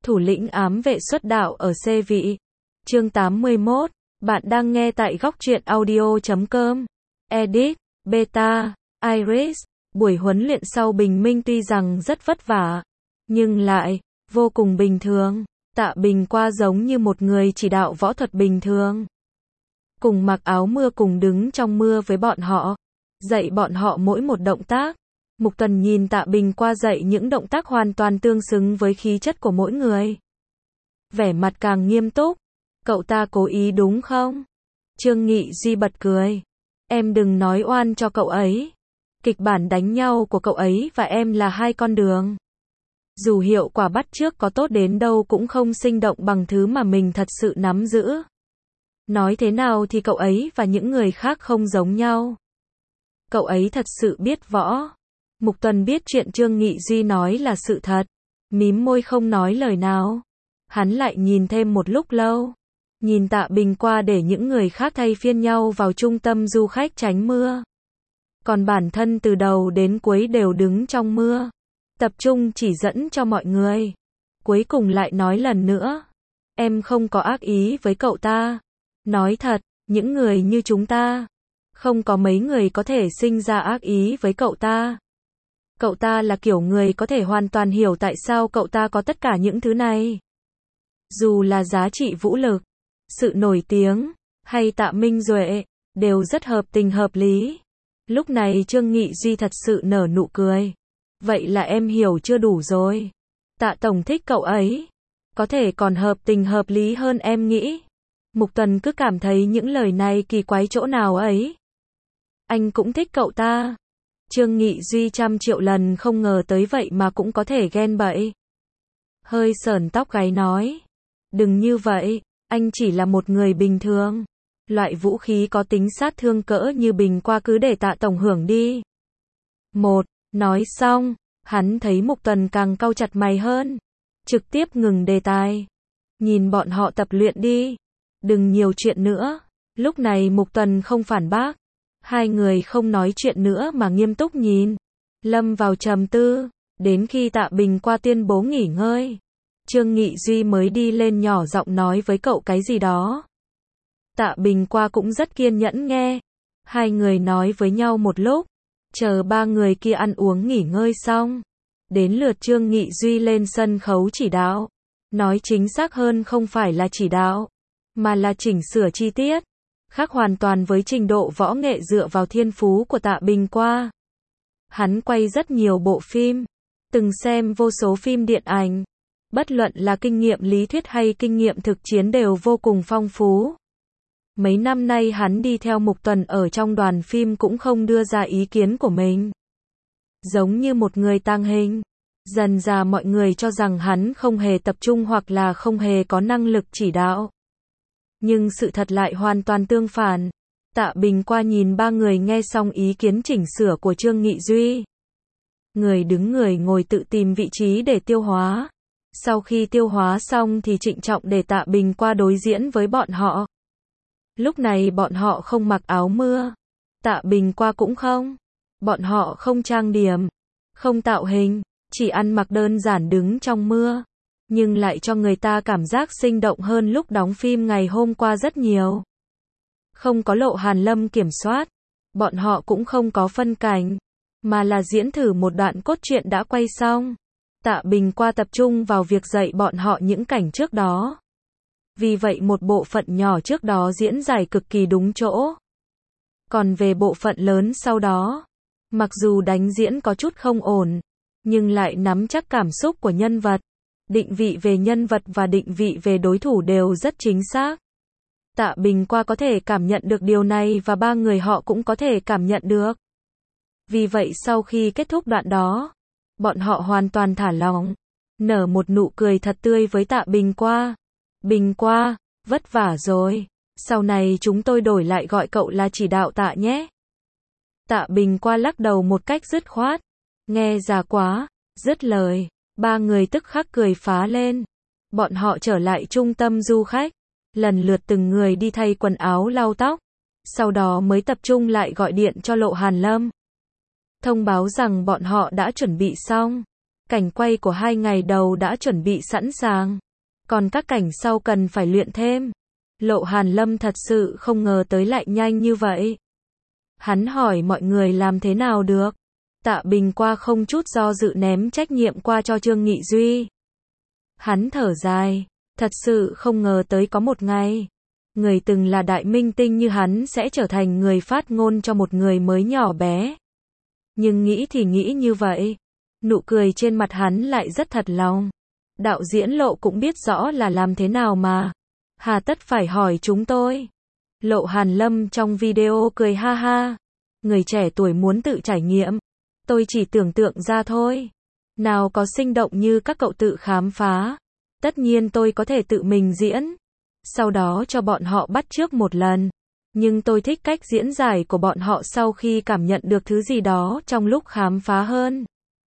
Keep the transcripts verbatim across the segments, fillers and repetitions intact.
Thủ lĩnh ám vệ xuất đạo ở C vị. Chương tám mươi mốt. Bạn đang nghe tại góc truyện audio chấm com. Edit, Beta, Iris. Buổi huấn luyện sau bình minh tuy rằng rất vất vả, nhưng lại vô cùng bình thường. Tạ Bình qua giống như một người chỉ đạo võ thuật bình thường. Cùng mặc áo mưa cùng đứng trong mưa với bọn họ, dạy bọn họ mỗi một động tác. Mục Tần nhìn Tạ Bình qua dạy những động tác hoàn toàn tương xứng với khí chất của mỗi người. Vẻ mặt càng nghiêm túc. Cậu ta cố ý đúng không? Trương Nghị Duy bật cười. Em đừng nói oan cho cậu ấy. Kịch bản đánh nhau của cậu ấy và em là hai con đường. Dù hiệu quả bắt chước có tốt đến đâu cũng không sinh động bằng thứ mà mình thật sự nắm giữ. Nói thế nào thì cậu ấy và những người khác không giống nhau. Cậu ấy thật sự biết võ. Mục Tần biết chuyện Trương Nghị Duy nói là sự thật. Mím môi không nói lời nào. Hắn lại nhìn thêm một lúc lâu. Nhìn Tạ Bình qua để những người khác thay phiên nhau vào trung tâm du khách tránh mưa. Còn bản thân từ đầu đến cuối đều đứng trong mưa. Tập trung chỉ dẫn cho mọi người. Cuối cùng lại nói lần nữa. Em không có ác ý với cậu ta. Nói thật, những người như chúng ta, không có mấy người có thể sinh ra ác ý với cậu ta. Cậu ta là kiểu người có thể hoàn toàn hiểu tại sao cậu ta có tất cả những thứ này. Dù là giá trị vũ lực, sự nổi tiếng, hay Tạ Minh Duệ, đều rất hợp tình hợp lý. Lúc này Trương Nghị Duy thật sự nở nụ cười. Vậy là em hiểu chưa đủ rồi. Tạ Tổng thích cậu ấy. Có thể còn hợp tình hợp lý hơn em nghĩ. Mục Tần cứ cảm thấy những lời này kỳ quái chỗ nào ấy. Anh cũng thích cậu ta. Trương Nghị Duy trăm triệu lần không ngờ tới vậy mà cũng có thể ghen bậy. Hơi sởn tóc gáy nói. Đừng như vậy, anh chỉ là một người bình thường. Loại vũ khí có tính sát thương cỡ như bình qua cứ để Tạ Tổng hưởng đi. Một, nói xong, hắn thấy Mục Tần càng cau chặt mày hơn. Trực tiếp ngừng đề tài. Nhìn bọn họ tập luyện đi. Đừng nhiều chuyện nữa. Lúc này Mục Tần không phản bác. Hai người không nói chuyện nữa mà nghiêm túc nhìn. Lâm vào trầm tư. Đến khi Tạ Bình qua tuyên bố nghỉ ngơi, Trương Nghị Duy mới đi lên nhỏ giọng nói với cậu cái gì đó. Tạ Bình qua cũng rất kiên nhẫn nghe. Hai người nói với nhau một lúc. Chờ ba người kia ăn uống nghỉ ngơi xong. Đến lượt Trương Nghị Duy lên sân khấu chỉ đạo. Nói chính xác hơn không phải là chỉ đạo, mà là chỉnh sửa chi tiết. Khác hoàn toàn với trình độ võ nghệ dựa vào thiên phú của Tạ Bình qua. Hắn quay rất nhiều bộ phim. Từng xem vô số phim điện ảnh. Bất luận là kinh nghiệm lý thuyết hay kinh nghiệm thực chiến đều vô cùng phong phú. Mấy năm nay hắn đi theo Mục Tần ở trong đoàn phim cũng không đưa ra ý kiến của mình. Giống như một người tàng hình. Dần dà mọi người cho rằng hắn không hề tập trung hoặc là không hề có năng lực chỉ đạo. Nhưng sự thật lại hoàn toàn tương phản. Tạ Bình qua nhìn ba người nghe xong ý kiến chỉnh sửa của Trương Nghị Duy. Người đứng người ngồi tự tìm vị trí để tiêu hóa. Sau khi tiêu hóa xong thì trịnh trọng để Tạ Bình qua đối diễn với bọn họ. Lúc này bọn họ không mặc áo mưa. Tạ Bình qua cũng không. Bọn họ không trang điểm, không tạo hình, chỉ ăn mặc đơn giản đứng trong mưa. Nhưng lại cho người ta cảm giác sinh động hơn lúc đóng phim ngày hôm qua rất nhiều. Không có Lộ Hàn Lâm kiểm soát. Bọn họ cũng không có phân cảnh. Mà là diễn thử một đoạn cốt truyện đã quay xong. Tạ Bình qua tập trung vào việc dạy bọn họ những cảnh trước đó. Vì vậy một bộ phận nhỏ trước đó diễn giải cực kỳ đúng chỗ. Còn về bộ phận lớn sau đó, mặc dù đánh diễn có chút không ổn, nhưng lại nắm chắc cảm xúc của nhân vật. Định vị về nhân vật và định vị về đối thủ đều rất chính xác. Tạ Bình qua có thể cảm nhận được điều này và ba người họ cũng có thể cảm nhận được. Vì vậy sau khi kết thúc đoạn đó, bọn họ hoàn toàn thả lỏng, nở một nụ cười thật tươi với Tạ Bình qua. Bình qua, vất vả rồi. Sau này chúng tôi đổi lại gọi cậu là chỉ đạo Tạ nhé. Tạ Bình qua lắc đầu một cách dứt khoát. Nghe già quá. Dứt lời, ba người tức khắc cười phá lên. Bọn họ trở lại trung tâm du khách. Lần lượt từng người đi thay quần áo lau tóc. Sau đó mới tập trung lại gọi điện cho Lộ Hàn Lâm. Thông báo rằng bọn họ đã chuẩn bị xong. Cảnh quay của hai ngày đầu đã chuẩn bị sẵn sàng. Còn các cảnh sau cần phải luyện thêm. Lộ Hàn Lâm thật sự không ngờ tới lại nhanh như vậy. Hắn hỏi mọi người làm thế nào được. Tạ Bình qua không chút do dự ném trách nhiệm qua cho Trương Nghị Duy. Hắn thở dài, thật sự không ngờ tới có một ngày, người từng là đại minh tinh như hắn sẽ trở thành người phát ngôn cho một người mới nhỏ bé. Nhưng nghĩ thì nghĩ như vậy, nụ cười trên mặt hắn lại rất thật lòng. Đạo diễn Lộ cũng biết rõ là làm thế nào mà, hà tất phải hỏi chúng tôi. Lộ Hàn Lâm trong video cười ha ha, người trẻ tuổi muốn tự trải nghiệm, tôi chỉ tưởng tượng ra thôi. Nào có sinh động như các cậu tự khám phá. Tất nhiên tôi có thể tự mình diễn, sau đó cho bọn họ bắt chước một lần. Nhưng tôi thích cách diễn giải của bọn họ sau khi cảm nhận được thứ gì đó trong lúc khám phá hơn.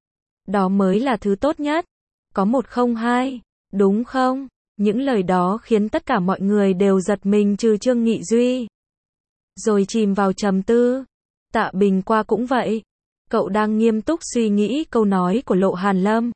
Đó mới là thứ tốt nhất. Có một không hai, đúng không? Những lời đó khiến tất cả mọi người đều giật mình trừ Trương Nghị Duy. Rồi chìm vào trầm tư. Tạ Bình qua cũng vậy. Cậu đang nghiêm túc suy nghĩ câu nói của Lộ Hàn Lâm.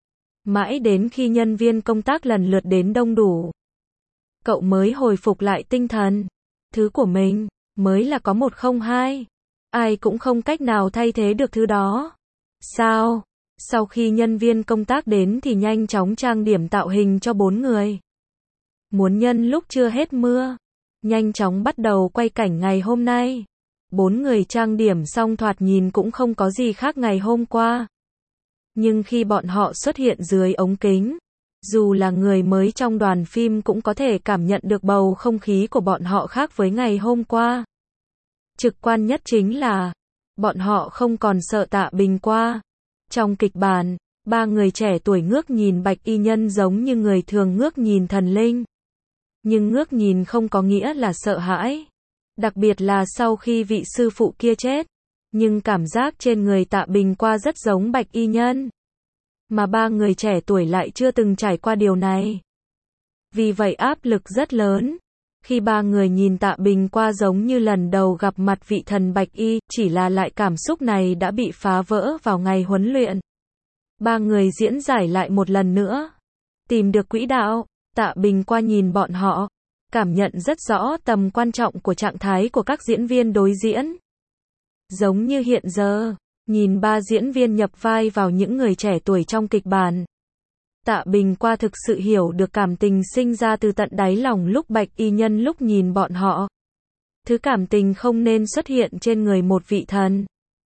Mãi đến khi nhân viên công tác lần lượt đến đông đủ, cậu mới hồi phục lại tinh thần. Thứ của mình, mới là có một không hai. Ai cũng không cách nào thay thế được thứ đó. Sao? Sau khi nhân viên công tác đến thì nhanh chóng trang điểm tạo hình cho bốn người. Muốn nhân lúc chưa hết mưa, nhanh chóng bắt đầu quay cảnh ngày hôm nay. Bốn người trang điểm xong thoạt nhìn cũng không có gì khác ngày hôm qua. Nhưng khi bọn họ xuất hiện dưới ống kính, dù là người mới trong đoàn phim cũng có thể cảm nhận được bầu không khí của bọn họ khác với ngày hôm qua. Trực quan nhất chính là, bọn họ không còn sợ Tạ Bình qua. Trong kịch bản, ba người trẻ tuổi ngước nhìn Bạch Y Nhân giống như người thường ngước nhìn thần linh. Nhưng ngước nhìn không có nghĩa là sợ hãi. Đặc biệt là sau khi vị sư phụ kia chết. Nhưng cảm giác trên người Tạ Bình qua rất giống Bạch Y Nhân. Mà ba người trẻ tuổi lại chưa từng trải qua điều này. Vì vậy áp lực rất lớn. Khi ba người nhìn Tạ Bình qua giống như lần đầu gặp mặt vị thần Bạch Y, chỉ là lại cảm xúc này đã bị phá vỡ vào ngày huấn luyện. Ba người diễn giải lại một lần nữa. Tìm được quỹ đạo, Tạ Bình qua nhìn bọn họ. Cảm nhận rất rõ tầm quan trọng của trạng thái của các diễn viên đối diễn. Giống như hiện giờ, nhìn ba diễn viên nhập vai vào những người trẻ tuổi trong kịch bản. Tạ Bình qua thực sự hiểu được cảm tình sinh ra từ tận đáy lòng lúc Bạch Y Nhân lúc nhìn bọn họ. Thứ cảm tình không nên xuất hiện trên người một vị thần.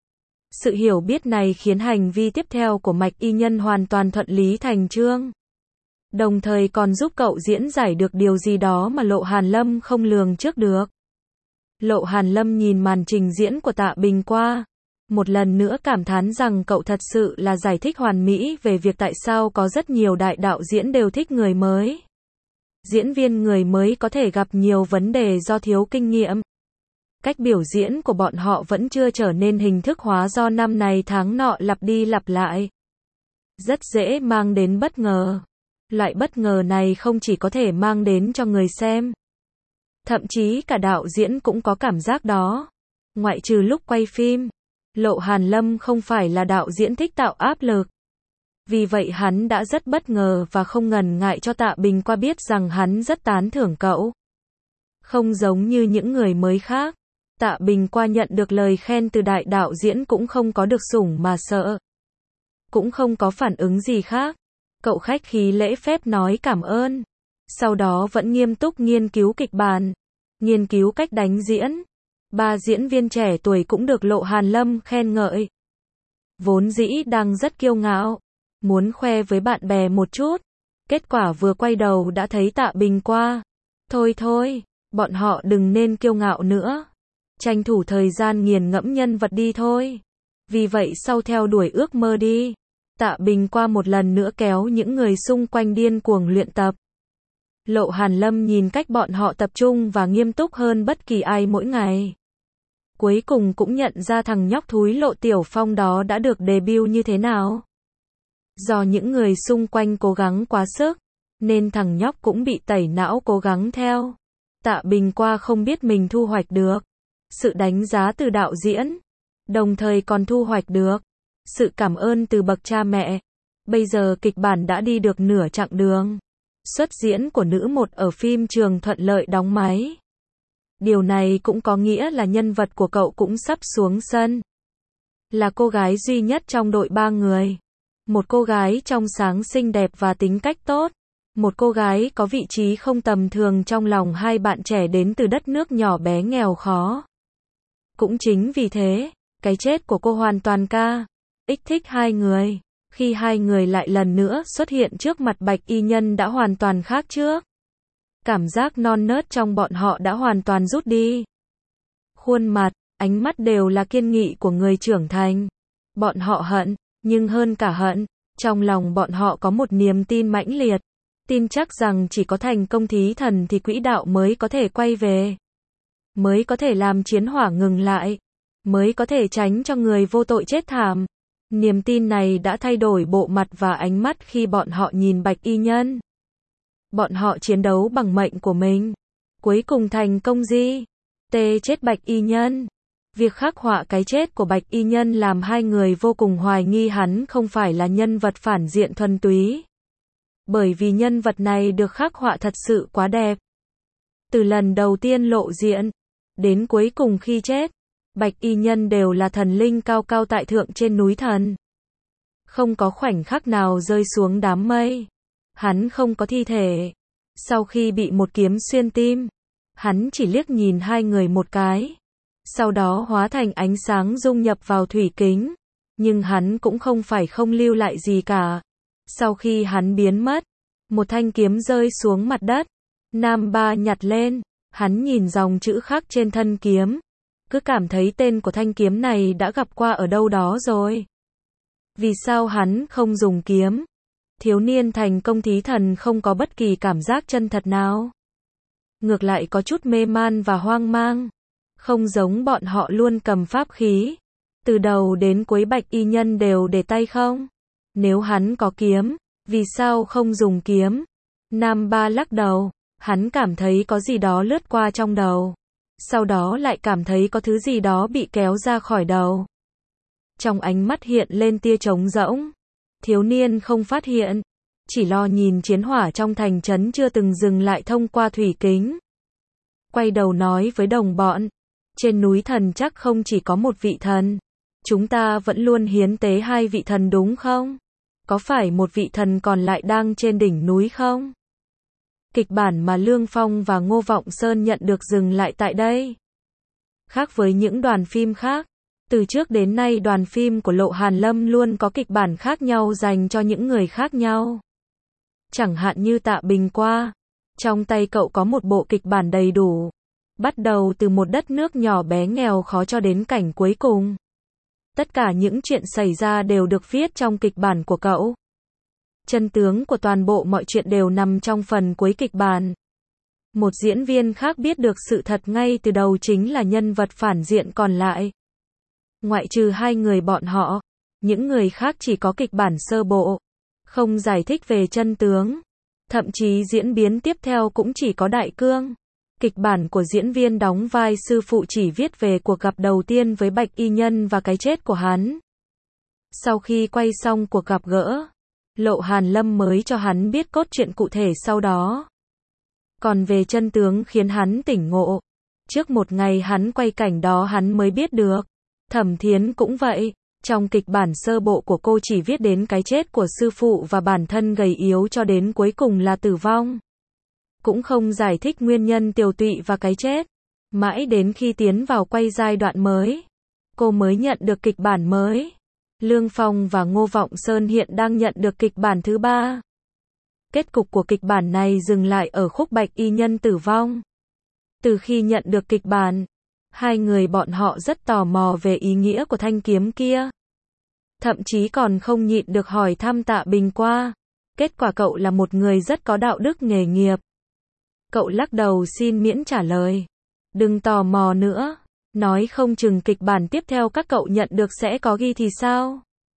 Sự hiểu biết này khiến hành vi tiếp theo của Bạch Y Nhân hoàn toàn thuận lý thành chương. Đồng thời còn giúp cậu diễn giải được điều gì đó mà Lộ Hàn Lâm không lường trước được. Lộ Hàn Lâm nhìn màn trình diễn của Tạ Bình qua. Một lần nữa cảm thán rằng cậu thật sự là giải thích hoàn mỹ về việc tại sao có rất nhiều đại đạo diễn đều thích người mới. Diễn viên người mới có thể gặp nhiều vấn đề do thiếu kinh nghiệm. Cách biểu diễn của bọn họ vẫn chưa trở nên hình thức hóa do năm này tháng nọ lặp đi lặp lại. Rất dễ mang đến bất ngờ. Loại bất ngờ này không chỉ có thể mang đến cho người xem. Thậm chí cả đạo diễn cũng có cảm giác đó. Ngoại trừ lúc quay phim, Lộ Hàn Lâm không phải là đạo diễn thích tạo áp lực. Vì vậy hắn đã rất bất ngờ và không ngần ngại cho Tạ Bình qua biết rằng hắn rất tán thưởng cậu. Không giống như những người mới khác, Tạ Bình qua nhận được lời khen từ đại đạo diễn cũng không có được sủng mà sợ. Cũng không có phản ứng gì khác. Cậu khách khí lễ phép nói cảm ơn. Sau đó vẫn nghiêm túc nghiên cứu kịch bản, nghiên cứu cách đánh diễn. Ba diễn viên trẻ tuổi cũng được Lộ Hàn Lâm khen ngợi. Vốn dĩ đang rất kiêu ngạo, muốn khoe với bạn bè một chút. Kết quả vừa quay đầu đã thấy Tạ Bình qua. Thôi thôi, bọn họ đừng nên kiêu ngạo nữa. Tranh thủ thời gian nghiền ngẫm nhân vật đi thôi. Vì vậy sau theo đuổi ước mơ đi. Tạ Bình qua một lần nữa kéo những người xung quanh điên cuồng luyện tập. Lộ Hàn Lâm nhìn cách bọn họ tập trung và nghiêm túc hơn bất kỳ ai mỗi ngày. Cuối cùng cũng nhận ra thằng nhóc thúi Lộ Tiểu Phong đó đã được debut như thế nào. Do những người xung quanh cố gắng quá sức, nên thằng nhóc cũng bị tẩy não cố gắng theo. Tạ Bình qua không biết mình thu hoạch được sự đánh giá từ đạo diễn, đồng thời còn thu hoạch được sự cảm ơn từ bậc cha mẹ. Bây giờ kịch bản đã đi được nửa chặng đường. Xuất diễn của nữ một ở phim trường thuận lợi đóng máy. Điều này cũng có nghĩa là nhân vật của cậu cũng sắp xuống sân. Là cô gái duy nhất trong đội ba người. Một cô gái trong sáng xinh đẹp và tính cách tốt. Một cô gái có vị trí không tầm thường trong lòng hai bạn trẻ đến từ đất nước nhỏ bé nghèo khó. Cũng chính vì thế, cái chết của cô hoàn toàn ca ích thích hai người. Khi hai người lại lần nữa xuất hiện trước mặt Bạch Y Nhân đã hoàn toàn khác trước. Cảm giác non nớt trong bọn họ đã hoàn toàn rút đi. Khuôn mặt, ánh mắt đều là kiên nghị của người trưởng thành. Bọn họ hận, nhưng hơn cả hận, trong lòng bọn họ có một niềm tin mãnh liệt. Tin chắc rằng chỉ có thành công thí thần thì quỹ đạo mới có thể quay về. Mới có thể làm chiến hỏa ngừng lại. Mới có thể tránh cho người vô tội chết thảm. Niềm tin này đã thay đổi bộ mặt và ánh mắt khi bọn họ nhìn Bạch Y Nhân. Bọn họ chiến đấu bằng mệnh của mình. Cuối cùng thành công gì? Tê chết Bạch Y Nhân. Việc khắc họa cái chết của Bạch Y Nhân làm hai người vô cùng hoài nghi hắn không phải là nhân vật phản diện thuần túy. Bởi vì nhân vật này được khắc họa thật sự quá đẹp. Từ lần đầu tiên lộ diện, đến cuối cùng khi chết, Bạch Y Nhân đều là thần linh cao cao tại thượng trên núi thần. Không có khoảnh khắc nào rơi xuống đám mây. Hắn không có thi thể. Sau khi bị một kiếm xuyên tim, hắn chỉ liếc nhìn hai người một cái. Sau đó hóa thành ánh sáng dung nhập vào thủy kính. Nhưng hắn cũng không phải không lưu lại gì cả. Sau khi hắn biến mất, một thanh kiếm rơi xuống mặt đất. Nam Ba nhặt lên, hắn nhìn dòng chữ khắc trên thân kiếm. Cứ cảm thấy tên của thanh kiếm này đã gặp qua ở đâu đó rồi. Vì sao hắn không dùng kiếm? Thiếu niên thành công thí thần không có bất kỳ cảm giác chân thật nào. Ngược lại có chút mê man và hoang mang. Không giống bọn họ luôn cầm pháp khí. Từ đầu đến cuối Bạch Y Nhân đều để tay không? Nếu hắn có kiếm, vì sao không dùng kiếm? Nam Ba lắc đầu, hắn cảm thấy có gì đó lướt qua trong đầu. Sau đó lại cảm thấy có thứ gì đó bị kéo ra khỏi đầu. Trong ánh mắt hiện lên tia trống rỗng. Thiếu niên không phát hiện, chỉ lo nhìn chiến hỏa trong thành trấn chưa từng dừng lại thông qua thủy kính. Quay đầu nói với đồng bọn, trên núi thần chắc không chỉ có một vị thần. Chúng ta vẫn luôn hiến tế hai vị thần đúng không? Có phải một vị thần còn lại đang trên đỉnh núi không? Kịch bản mà Lương Phong và Ngô Vọng Sơn nhận được dừng lại tại đây. Khác với những đoàn phim khác, từ trước đến nay đoàn phim của Lộ Hàn Lâm luôn có kịch bản khác nhau dành cho những người khác nhau. Chẳng hạn như Tạ Bình Qua, trong tay cậu có một bộ kịch bản đầy đủ. Bắt đầu từ một đất nước nhỏ bé nghèo khó cho đến cảnh cuối cùng. Tất cả những chuyện xảy ra đều được viết trong kịch bản của cậu. Chân tướng của toàn bộ mọi chuyện đều nằm trong phần cuối kịch bản. Một diễn viên khác biết được sự thật ngay từ đầu chính là nhân vật phản diện còn lại. Ngoại trừ hai người bọn họ, những người khác chỉ có kịch bản sơ bộ, không giải thích về chân tướng. Thậm chí diễn biến tiếp theo cũng chỉ có đại cương. Kịch bản của diễn viên đóng vai sư phụ chỉ viết về cuộc gặp đầu tiên với Bạch Y Nhân và cái chết của hắn. Sau khi quay xong cuộc gặp gỡ, Lộ Hàn Lâm mới cho hắn biết cốt truyện cụ thể sau đó. Còn về chân tướng khiến hắn tỉnh ngộ. Trước một ngày hắn quay cảnh đó hắn mới biết được. Thẩm Thiến cũng vậy. Trong kịch bản sơ bộ của cô chỉ viết đến cái chết của sư phụ và bản thân gầy yếu cho đến cuối cùng là tử vong. Cũng không giải thích nguyên nhân tiều tụy và cái chết. Mãi đến khi tiến vào quay giai đoạn mới, cô mới nhận được kịch bản mới. Lương Phong và Ngô Vọng Sơn hiện đang nhận được kịch bản thứ ba. Kết cục của kịch bản này dừng lại ở khúc Bạch Y Nhân tử vong. Từ khi nhận được kịch bản, hai người bọn họ rất tò mò về ý nghĩa của thanh kiếm kia. Thậm chí còn không nhịn được hỏi thăm Tạ Bình Qua. Kết quả cậu là một người rất có đạo đức nghề nghiệp. Cậu lắc đầu xin miễn trả lời. Đừng tò mò nữa. Nói không chừng kịch bản tiếp theo các cậu nhận được sẽ có ghi thì sao?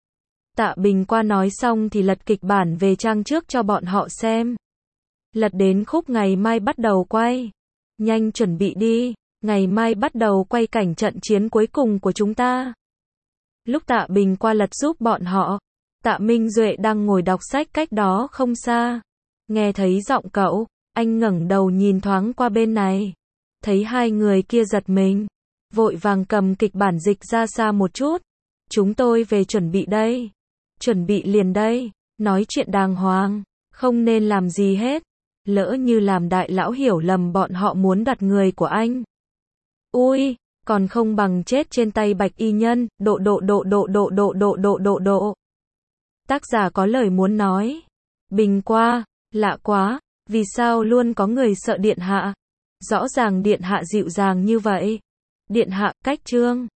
Tạ Bình Qua nói xong thì lật kịch bản về trang trước cho bọn họ xem. Lật đến khúc ngày mai bắt đầu quay. Nhanh chuẩn bị đi, ngày mai bắt đầu quay cảnh trận chiến cuối cùng của chúng ta. Lúc Tạ Bình Qua lật giúp bọn họ, Tạ Minh Duệ đang ngồi đọc sách cách đó không xa. Nghe thấy giọng cậu, anh ngẩng đầu nhìn thoáng qua bên này. Thấy hai người kia giật mình. Vội vàng cầm kịch bản dịch ra xa một chút. Chúng tôi về chuẩn bị đây. Chuẩn bị liền đây. Nói chuyện đàng hoàng. Không nên làm gì hết. Lỡ như làm đại lão hiểu lầm bọn họ muốn đặt người của anh. Ui, còn không bằng chết trên tay Bạch Y Nhân. Độ độ độ độ độ độ độ độ độ độ. Tác giả có lời muốn nói. Bình qua, lạ quá, vì sao luôn có người sợ điện hạ? Rõ ràng điện hạ dịu dàng như vậy. Điện hạ, cách chương.